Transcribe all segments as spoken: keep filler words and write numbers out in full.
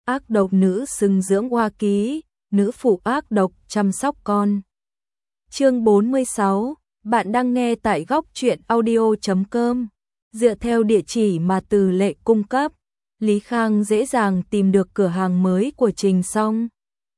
ác độc nữ xứng dưỡng oa ký, nữ phụ ác độc chăm sóc con. Chương bốn mươi sáu, bạn đang nghe tại góc truyện audio chấm com. Dựa theo địa chỉ mà Từ Lệ cung cấp, Lý Khang dễ dàng tìm được cửa hàng mới của Trình Song.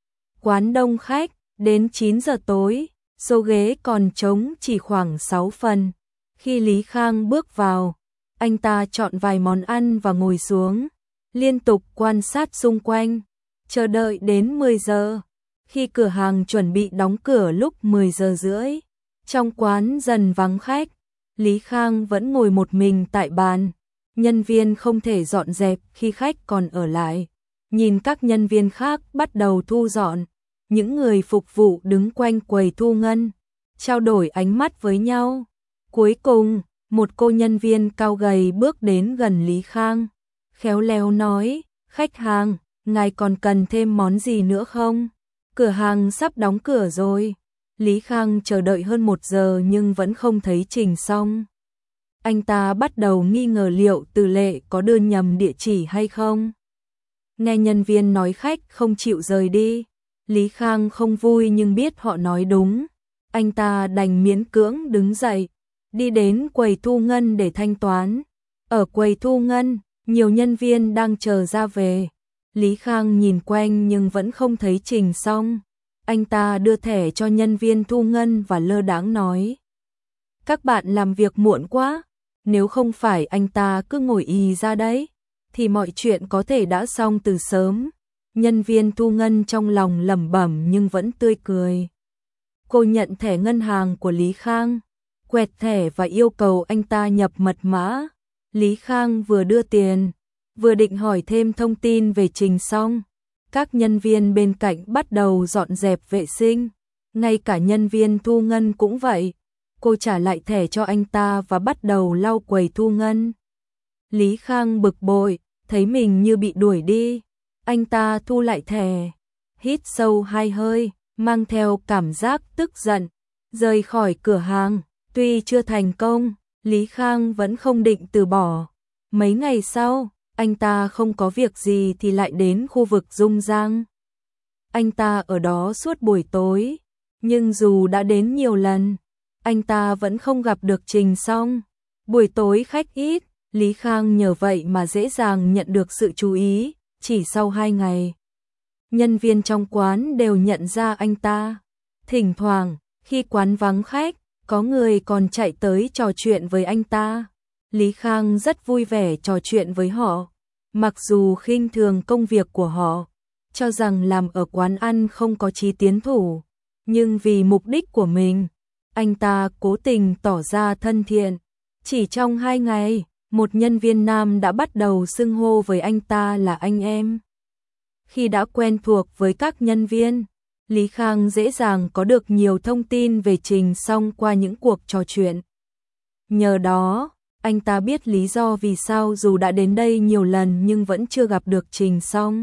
Quán đông khách, đến chín giờ tối, số ghế còn trống chỉ khoảng sáu phần. Khi Lý Khang bước vào, anh ta chọn vài món ăn và ngồi xuống, liên tục quan sát xung quanh, chờ đợi đến mười giờ. Khi cửa hàng chuẩn bị đóng cửa lúc mười giờ rưỡi, trong quán dần vắng khách, Lý Khang vẫn ngồi một mình tại bàn. Nhân viên không thể dọn dẹp khi khách còn ở lại. Nhìn các nhân viên khác bắt đầu thu dọn, những người phục vụ đứng quanh quầy thu ngân, trao đổi ánh mắt với nhau. Cuối cùng, một cô nhân viên cao gầy bước đến gần Lý Khang, khéo léo nói, khách hàng, ngài còn cần thêm món gì nữa không? Cửa hàng sắp đóng cửa rồi. Lý Khang chờ đợi hơn một giờ nhưng vẫn không thấy Trình Song. Anh ta bắt đầu nghi ngờ liệu Từ Lệ có đưa nhầm địa chỉ hay không. Nghe nhân viên nói khách không chịu rời đi, Lý Khang không vui nhưng biết họ nói đúng. Anh ta đành miễn cưỡng đứng dậy, đi đến quầy thu ngân để thanh toán. Ở quầy thu ngân, nhiều nhân viên đang chờ ra về. Lý Khang nhìn quanh nhưng vẫn không thấy Trình Song. Anh ta đưa thẻ cho nhân viên thu ngân và lơ đãng nói, các bạn làm việc muộn quá, nếu không phải anh ta cứ ngồi ì ra đấy, thì mọi chuyện có thể đã xong từ sớm. Nhân viên thu ngân trong lòng lẩm bẩm nhưng vẫn tươi cười. Cô nhận thẻ ngân hàng của Lý Khang, quẹt thẻ và yêu cầu anh ta nhập mật mã. Lý Khang vừa đưa tiền, vừa định hỏi thêm thông tin về Trình Song. Các nhân viên bên cạnh bắt đầu dọn dẹp vệ sinh, ngay cả nhân viên thu ngân cũng vậy. Cô trả lại thẻ cho anh ta và bắt đầu lau quầy thu ngân. Lý Khang bực bội, thấy mình như bị đuổi đi. Anh ta thu lại thẻ, hít sâu hai hơi, mang theo cảm giác tức giận, rời khỏi cửa hàng. Tuy chưa thành công, Lý Khang vẫn không định từ bỏ. Mấy ngày sau, anh ta không có việc gì thì lại đến khu vực Dung Giang. Anh ta ở đó suốt buổi tối, nhưng dù đã đến nhiều lần, anh ta vẫn không gặp được Trình Song. Buổi tối khách ít, Lý Khang nhờ vậy mà dễ dàng nhận được sự chú ý. Chỉ sau hai ngày, nhân viên trong quán đều nhận ra anh ta. Thỉnh thoảng, khi quán vắng khách, có người còn chạy tới trò chuyện với anh ta. Lý Khang rất vui vẻ trò chuyện với họ, mặc dù khinh thường công việc của họ, cho rằng làm ở quán ăn không có chí tiến thủ, nhưng vì mục đích của mình, anh ta cố tình tỏ ra thân thiện. Chỉ trong hai ngày, một nhân viên nam đã bắt đầu xưng hô với anh ta là anh em. Khi đã quen thuộc với các nhân viên, Lý Khang dễ dàng có được nhiều thông tin về Trình Song qua những cuộc trò chuyện. Nhờ đó, anh ta biết lý do vì sao dù đã đến đây nhiều lần nhưng vẫn chưa gặp được Trình Song.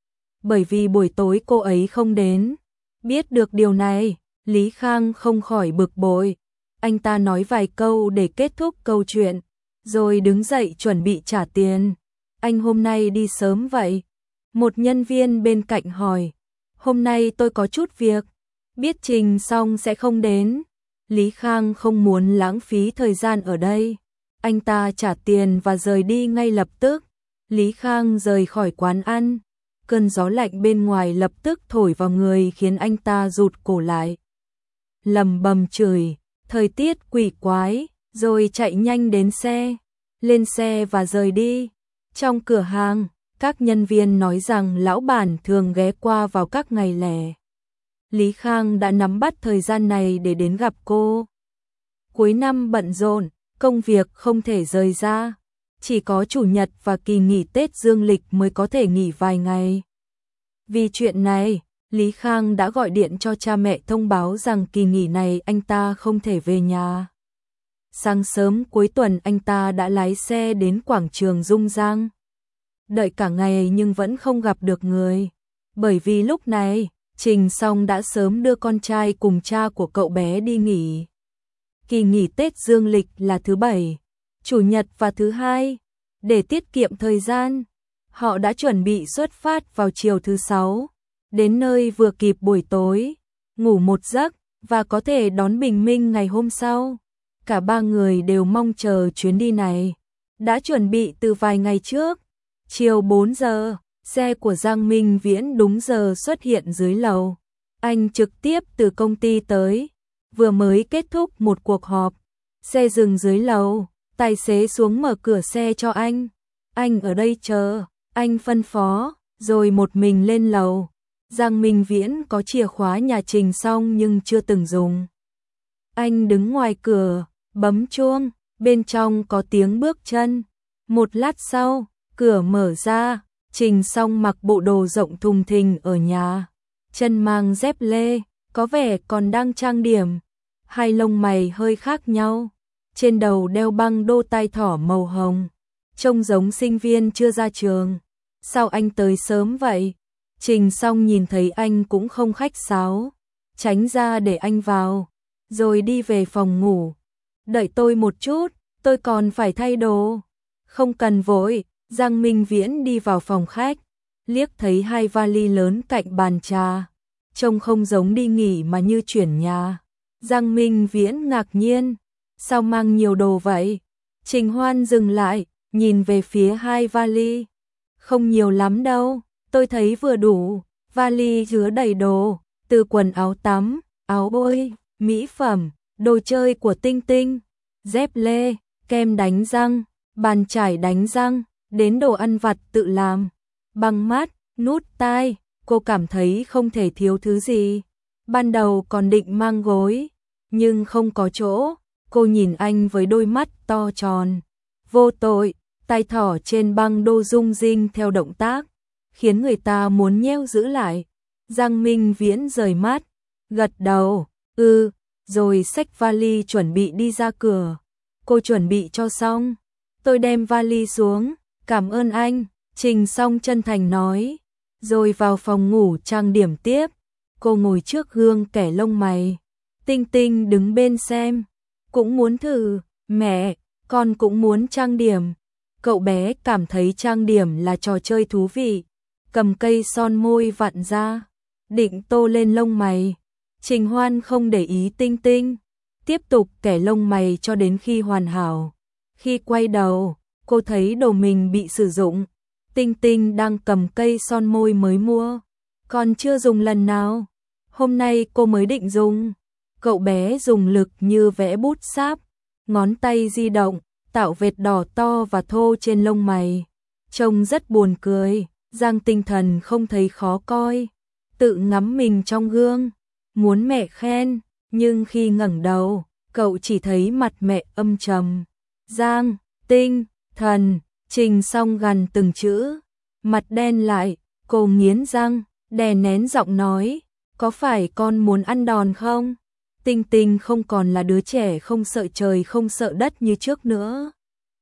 Bởi vì buổi tối cô ấy không đến. Biết được điều này, Lý Khang không khỏi bực bội. Anh ta nói vài câu để kết thúc câu chuyện, rồi đứng dậy chuẩn bị trả tiền. Anh hôm nay đi sớm vậy? Một nhân viên bên cạnh hỏi. Hôm nay tôi có chút việc, biết Trình Song sẽ không đến. Lý Khang không muốn lãng phí thời gian ở đây. Anh ta trả tiền và rời đi ngay lập tức. Lý Khang rời khỏi quán ăn. Cơn gió lạnh bên ngoài lập tức thổi vào người khiến anh ta rụt cổ lại. Lầm bầm chửi, thời tiết quỷ quái, rồi chạy nhanh đến xe. Lên xe và rời đi. Trong cửa hàng, các nhân viên nói rằng lão bản thường ghé qua vào các ngày lẻ. Lý Khang đã nắm bắt thời gian này để đến gặp cô. Cuối năm bận rộn, công việc không thể rời ra. Chỉ có chủ nhật và kỳ nghỉ Tết dương lịch mới có thể nghỉ vài ngày. Vì chuyện này, Lý Khang đã gọi điện cho cha mẹ thông báo rằng kỳ nghỉ này anh ta không thể về nhà. Sáng sớm cuối tuần anh ta đã lái xe đến quảng trường Dung Giang. Đợi cả ngày nhưng vẫn không gặp được người. Bởi vì lúc này, Trình Song đã sớm đưa con trai cùng cha của cậu bé đi nghỉ. Kỳ nghỉ Tết dương lịch là thứ bảy, chủ nhật và thứ hai. Để tiết kiệm thời gian, Họ đã chuẩn bị xuất phát vào chiều thứ sáu, đến nơi vừa kịp buổi tối, ngủ một giấc và có thể đón bình minh ngày hôm sau. Cả ba người đều mong chờ chuyến đi này, đã chuẩn bị từ vài ngày trước. Chiều bốn giờ, xe của Giang Minh Viễn đúng giờ xuất hiện dưới lầu. Anh trực tiếp từ công ty tới, vừa mới kết thúc một cuộc họp. Xe dừng dưới lầu, tài xế xuống mở cửa xe cho anh. Anh ở đây chờ, anh phân phó, rồi một mình lên lầu. Giang Minh Viễn có chìa khóa nhà Trình Song nhưng chưa từng dùng. Anh đứng ngoài cửa, bấm chuông, bên trong có tiếng bước chân. Một lát sau, cửa mở ra, Trình Song mặc bộ đồ rộng thùng thình ở nhà, chân mang dép lê, có vẻ còn đang trang điểm. Hai lông mày hơi khác nhau, trên đầu đeo băng đô tai thỏ màu hồng, trông giống sinh viên chưa ra trường. Sao anh tới sớm vậy? Trình Song nhìn thấy anh cũng không khách sáo, tránh ra để anh vào, rồi đi về phòng ngủ. Đợi tôi một chút, tôi còn phải thay đồ. Không cần vội. Giang Minh Viễn đi vào phòng khách, liếc thấy hai vali lớn cạnh bàn trà, trông không giống đi nghỉ mà như chuyển nhà. Giang Minh Viễn ngạc nhiên, sao mang nhiều đồ vậy? Trình Hoan dừng lại, nhìn về phía hai vali. Không nhiều lắm đâu, tôi thấy vừa đủ. Vali chứa đầy đồ, từ quần áo tắm, áo bôi, mỹ phẩm, đồ chơi của Tinh Tinh, dép lê, kem đánh răng, bàn chải đánh răng, đến đồ ăn vặt tự làm, băng mát, nút tai. Cô cảm thấy không thể thiếu thứ gì. Ban đầu còn định mang gối, nhưng không có chỗ. Cô nhìn anh với đôi mắt to tròn, vô tội, tai thỏ trên băng đô rung rinh theo động tác, khiến người ta muốn nheo giữ lại. Giang Minh Viễn rời mắt, gật đầu, ừ, rồi xách vali chuẩn bị đi ra cửa. Cô chuẩn bị cho xong, tôi đem vali xuống, cảm ơn anh, Trình Song chân thành nói, rồi vào phòng ngủ trang điểm tiếp. Cô ngồi trước gương kẻ lông mày, Tinh Tinh đứng bên xem, cũng muốn thử. Mẹ, con cũng muốn trang điểm. Cậu bé cảm thấy trang điểm là trò chơi thú vị, cầm cây son môi vặn ra, định tô lên lông mày. Trình Hoan không để ý Tinh Tinh, tiếp tục kẻ lông mày cho đến khi hoàn hảo. Khi quay đầu, cô thấy đồ mình bị sử dụng. Tinh Tinh đang cầm cây son môi mới mua, còn chưa dùng lần nào. Hôm nay cô mới định dùng. Cậu bé dùng lực như vẽ bút sáp, ngón tay di động, tạo vệt đỏ to và thô trên lông mày. Trông rất buồn cười. Giang Tinh Thần không thấy khó coi, tự ngắm mình trong gương, muốn mẹ khen, nhưng khi ngẩng đầu, cậu chỉ thấy mặt mẹ âm trầm. Giang Tinh Thần, Trình Song gằn từng chữ, mặt đen lại. Cô nghiến răng, đè nén giọng nói, có phải con muốn ăn đòn không? Tinh Tinh không còn là đứa trẻ không sợ trời không sợ đất như trước nữa.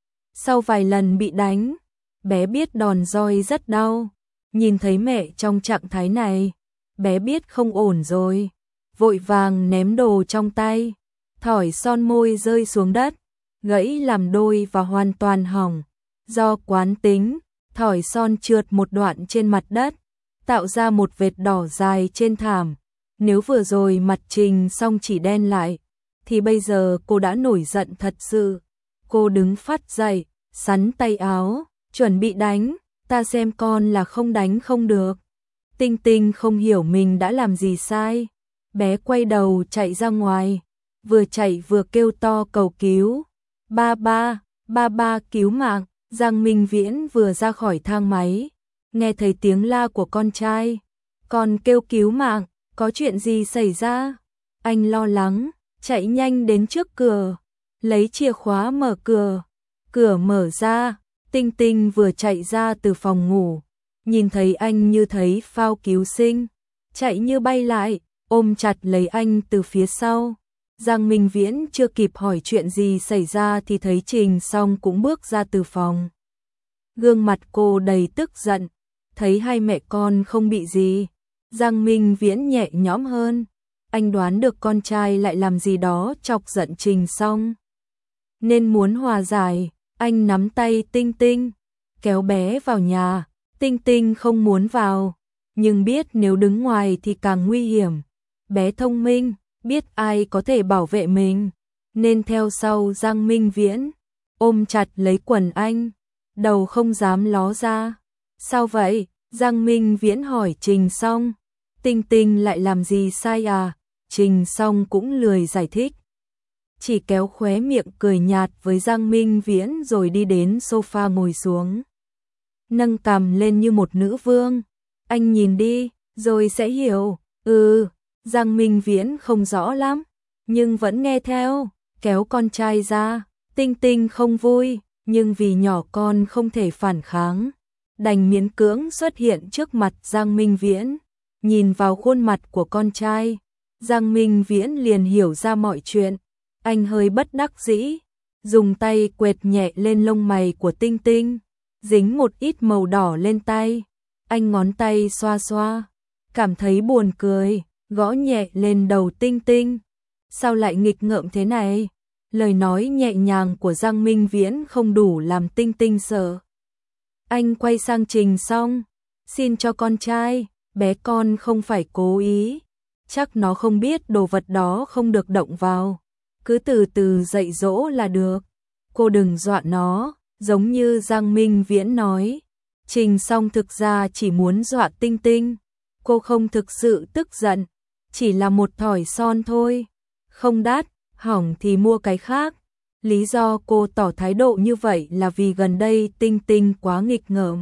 Sau vài lần bị đánh, bé biết đòn roi rất đau. Nhìn thấy mẹ trong trạng thái này, bé biết không ổn rồi, vội vàng ném đồ trong tay. Thỏi son môi rơi xuống đất, gãy làm đôi và hoàn toàn hỏng. Do quán tính, thỏi son trượt một đoạn trên mặt đất, tạo ra một vệt đỏ dài trên thảm. Nếu vừa rồi mặt Trình Song chỉ đen lại, thì bây giờ cô đã nổi giận thật sự. Cô đứng phát dậy, xắn tay áo, chuẩn bị đánh. Ta xem con là không đánh không được. Tinh Tinh không hiểu mình đã làm gì sai. Bé quay đầu chạy ra ngoài, vừa chạy vừa kêu to cầu cứu. Ba ba, ba ba cứu mạng. Giang Minh Viễn vừa ra khỏi thang máy, nghe thấy tiếng la của con trai. Con kêu cứu mạng, có chuyện gì xảy ra? Anh lo lắng, chạy nhanh đến trước cửa, lấy chìa khóa mở cửa. Cửa mở ra, Tinh Tinh vừa chạy ra từ phòng ngủ, nhìn thấy anh như thấy phao cứu sinh, chạy như bay lại, ôm chặt lấy anh từ phía sau. Giang Minh Viễn chưa kịp hỏi chuyện gì xảy ra thì thấy Trình Song cũng bước ra từ phòng. Gương mặt cô đầy tức giận, thấy hai mẹ con không bị gì, Giang Minh Viễn nhẹ nhõm hơn. Anh đoán được con trai lại làm gì đó chọc giận Trình Song, nên muốn hòa giải. Anh nắm tay Tinh Tinh, kéo bé vào nhà, Tinh Tinh không muốn vào, nhưng biết nếu đứng ngoài thì càng nguy hiểm. Bé thông minh, biết ai có thể bảo vệ mình, nên theo sau Giang Minh Viễn, ôm chặt lấy quần anh, đầu không dám ló ra. Sao vậy? Giang Minh Viễn hỏi Trình Song. Tinh Tinh lại làm gì sai à? Trình Song cũng lười giải thích, chỉ kéo khóe miệng cười nhạt với Giang Minh Viễn rồi đi đến sofa ngồi xuống, nâng cằm lên như một nữ vương. Anh nhìn đi, rồi sẽ hiểu. Ừ, Giang Minh Viễn không rõ lắm, nhưng vẫn nghe theo, kéo con trai ra. Tinh Tinh không vui, nhưng vì nhỏ con không thể phản kháng, đành miễn cưỡng xuất hiện trước mặt Giang Minh Viễn. Nhìn vào khuôn mặt của con trai, Giang Minh Viễn liền hiểu ra mọi chuyện. Anh hơi bất đắc dĩ, dùng tay quệt nhẹ lên lông mày của Tinh Tinh, dính một ít màu đỏ lên tay. Anh ngón tay xoa xoa, cảm thấy buồn cười, gõ nhẹ lên đầu Tinh Tinh. Sao lại nghịch ngợm thế này? Lời nói nhẹ nhàng của Giang Minh Viễn không đủ làm Tinh Tinh sợ. Anh quay sang Trình Song, xin cho con trai, bé con không phải cố ý, chắc nó không biết đồ vật đó không được động vào, cứ từ từ dạy dỗ là được. Cô đừng dọa nó, giống như Giang Minh Viễn nói. Trình Song thực ra chỉ muốn dọa Tinh Tinh, cô không thực sự tức giận, chỉ là một thỏi son thôi, không đắt, hỏng thì mua cái khác. Lý do cô tỏ thái độ như vậy là vì gần đây Tinh Tinh quá nghịch ngợm,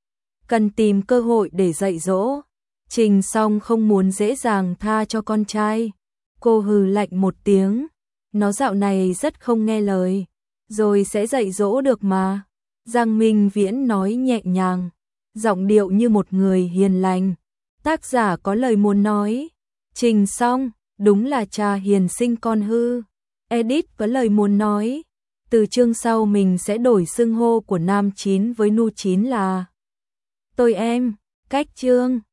cần tìm cơ hội để dạy dỗ. Trình Song không muốn dễ dàng tha cho con trai. Cô hừ lạnh một tiếng, nó dạo này rất không nghe lời, rồi sẽ dạy dỗ được mà. Giang Minh Viễn nói nhẹ nhàng, giọng điệu như một người hiền lành. Tác giả có lời muốn nói. Trình Song, đúng là cha hiền sinh con hư. Edit có lời muốn nói. Từ chương sau mình sẽ đổi xưng hô của nam chín với nu chín là tôi em. Cách chương